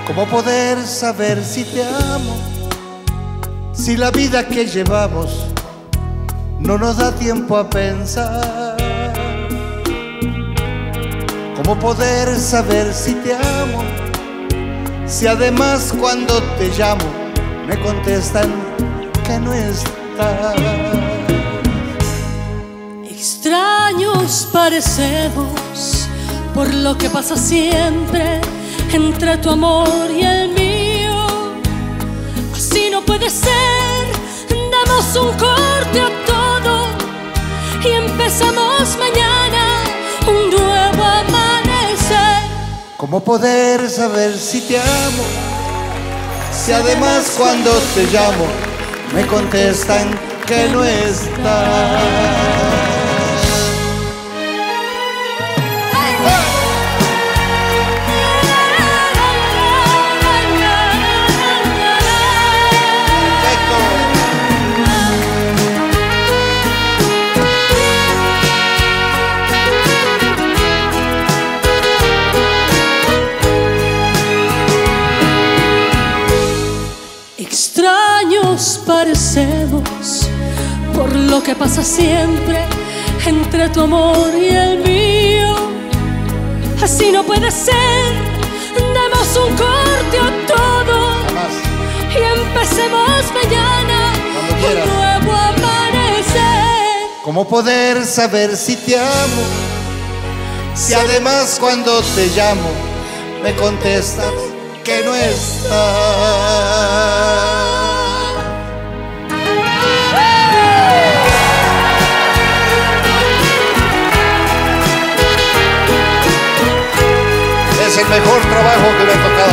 ¿Cómo poder saber si te amo? Si la vida que llevamos no nos da tiempo a pensar. ¿Cómo poder saber si te amo? Si además cuando te llamo me contestan que no estás. Extraños parecemos por lo que pasa siempre entre tu amor y el mío. Así no puede ser, damos un corte a todo y empezamos mañana un nuevo amanecer. ¿Cómo poder saber si te amo? Si además cuando te llamo me contestan que no estás. Extraños parecemos por lo que pasa siempre entre tu amor y el mío. Así no puede ser, demos un corte a todo y empecemos mañana un nuevo amanecer. ¿Cómo poder saber si te amo? Si además cuando te llamo me contestas que no estás. Es el mejor trabajo que me ha tocado.